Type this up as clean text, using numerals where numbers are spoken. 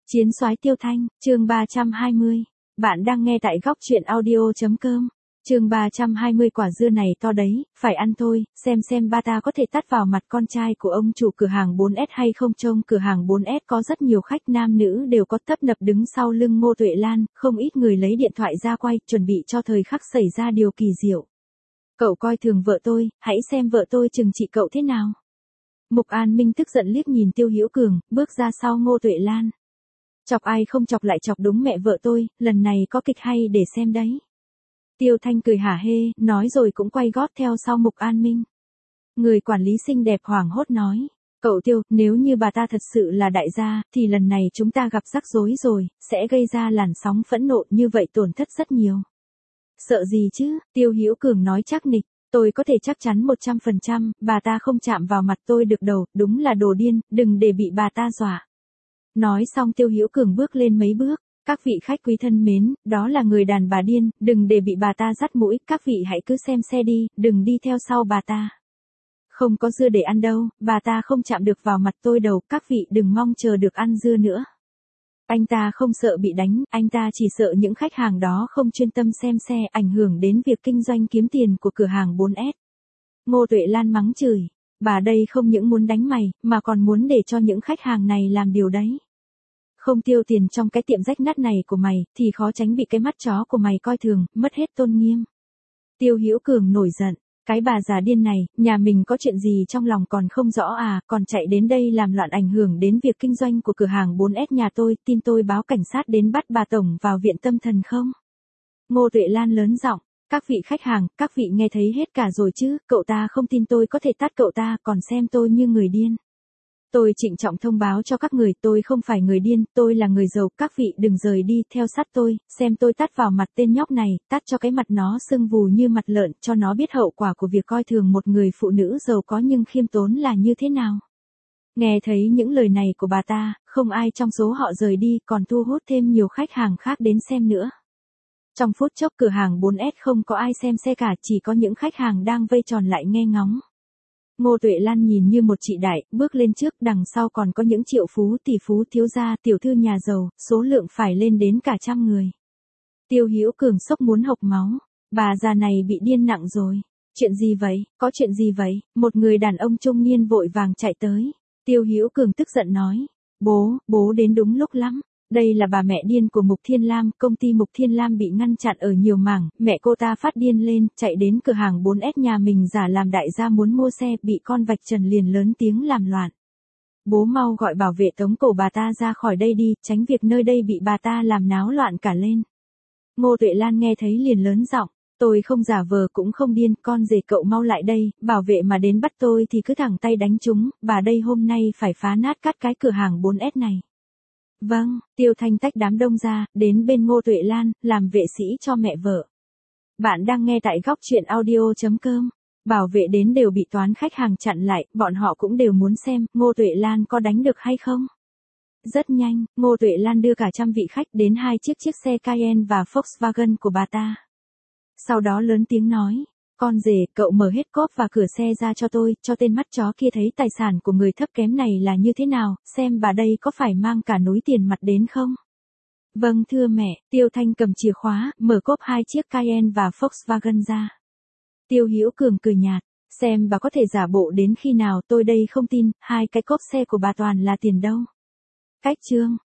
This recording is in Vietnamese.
Chiến soái Tiêu Thanh, chương 320. Bạn đang nghe tại góc truyện audio.com. Chương 320 quả dưa này to đấy, phải ăn thôi, xem ba ta có thể tát vào mặt con trai của ông chủ cửa hàng 4S hay không. Trông cửa hàng 4S có rất nhiều khách nam nữ đều có tấp nập đứng sau lưng Ngô Tuệ Lan, không ít người lấy điện thoại ra quay, chuẩn bị cho thời khắc xảy ra điều kỳ diệu. Cậu coi thường vợ tôi, hãy xem vợ tôi trừng trị cậu thế nào. Mục An Minh tức giận liếc nhìn Tiêu Hữu Cường, bước ra sau Ngô Tuệ Lan. Chọc ai không chọc lại chọc đúng mẹ vợ tôi, lần này có kịch hay để xem đấy. Tiêu Thanh cười hả hê, nói rồi cũng quay gót theo sau Mục An Minh. Người quản lý xinh đẹp hoảng hốt nói, cậu Tiêu, nếu như bà ta thật sự là đại gia, thì lần này chúng ta gặp rắc rối rồi, sẽ gây ra làn sóng phẫn nộ như vậy tổn thất rất nhiều. Sợ gì chứ, Tiêu Hữu Cường nói chắc nịch, tôi có thể chắc chắn 100%, bà ta không chạm vào mặt tôi được đâu, đúng là đồ điên, đừng để bị bà ta dọa. Nói xong Tiêu Hữu Cường bước lên mấy bước, các vị khách quý thân mến, đó là người đàn bà điên, đừng để bị bà ta dắt mũi, các vị hãy cứ xem xe đi, đừng đi theo sau bà ta. Không có dưa để ăn đâu, bà ta không chạm được vào mặt tôi đâu, các vị đừng mong chờ được ăn dưa nữa. Anh ta không sợ bị đánh, anh ta chỉ sợ những khách hàng đó không chuyên tâm xem xe, ảnh hưởng đến việc kinh doanh kiếm tiền của cửa hàng 4S. Ngô Tuệ Lan mắng chửi, bà đây không những muốn đánh mày, mà còn muốn để cho những khách hàng này làm điều đấy. Không tiêu tiền trong cái tiệm rách nát này của mày, thì khó tránh bị cái mắt chó của mày coi thường, mất hết tôn nghiêm. Tiêu Hữu Cường nổi giận, cái bà già điên này, nhà mình có chuyện gì trong lòng còn không rõ à, còn chạy đến đây làm loạn ảnh hưởng đến việc kinh doanh của cửa hàng 4S nhà tôi, tin tôi báo cảnh sát đến bắt bà tổng vào viện tâm thần không? Ngô Tuệ Lan lớn giọng, các vị khách hàng, các vị nghe thấy hết cả rồi chứ, cậu ta không tin tôi có thể tát cậu ta, còn xem tôi như người điên. Tôi trịnh trọng thông báo cho các người, tôi không phải người điên, tôi là người giàu, các vị đừng rời đi, theo sát tôi, xem tôi tát vào mặt tên nhóc này, tát cho cái mặt nó sưng vù như mặt lợn, cho nó biết hậu quả của việc coi thường một người phụ nữ giàu có nhưng khiêm tốn là như thế nào. Nghe thấy những lời này của bà ta, không ai trong số họ rời đi, còn thu hút thêm nhiều khách hàng khác đến xem nữa. Trong phút chốc cửa hàng 4S không có ai xem xe cả, chỉ có những khách hàng đang vây tròn lại nghe ngóng. Ngô Tuệ Lan nhìn như một chị đại, bước lên trước, đằng sau còn có những triệu phú, tỷ phú, thiếu gia, tiểu thư nhà giàu, số lượng phải lên đến cả trăm người. Tiêu Hữu Cường sốc muốn hộc máu, bà già này bị điên nặng rồi. Chuyện gì vậy, có chuyện gì vậy? Một người đàn ông trung niên vội vàng chạy tới. Tiêu Hữu Cường tức giận nói, bố đến đúng lúc lắm. Đây là bà mẹ điên của Mục Thiên Lam, công ty Mục Thiên Lam bị ngăn chặn ở nhiều mảng, mẹ cô ta phát điên lên, chạy đến cửa hàng 4S nhà mình giả làm đại gia muốn mua xe, bị con vạch trần liền lớn tiếng làm loạn. Bố mau gọi bảo vệ tống cổ bà ta ra khỏi đây đi, tránh việc nơi đây bị bà ta làm náo loạn cả lên. Ngô Tuệ Lan nghe thấy liền lớn giọng, tôi không giả vờ cũng không điên, con rể cậu mau lại đây, bảo vệ mà đến bắt tôi thì cứ thẳng tay đánh chúng, bà đây hôm nay phải phá nát cắt cái cửa hàng 4S này. Vâng, Tiêu Thanh tách đám đông ra, đến bên Ngô Tuệ Lan, làm vệ sĩ cho mẹ vợ. Bạn đang nghe tại góc truyện audio.com. Bảo vệ đến đều bị toán khách hàng chặn lại, bọn họ cũng đều muốn xem, Ngô Tuệ Lan có đánh được hay không. Rất nhanh, Ngô Tuệ Lan đưa cả trăm vị khách đến hai chiếc xe Cayenne và Volkswagen của bà ta. Sau đó lớn tiếng nói, con rể, cậu mở hết cốp và cửa xe ra cho tôi, cho tên mắt chó kia thấy tài sản của người thấp kém này là như thế nào, xem bà đây có phải mang cả núi tiền mặt đến không? Vâng thưa mẹ, Tiêu Thanh cầm chìa khóa, mở cốp hai chiếc Cayenne và Volkswagen ra. Tiêu Hữu Cường cười nhạt, xem bà có thể giả bộ đến khi nào, tôi đây không tin, hai cái cốp xe của bà toàn là tiền đâu. Cách chương,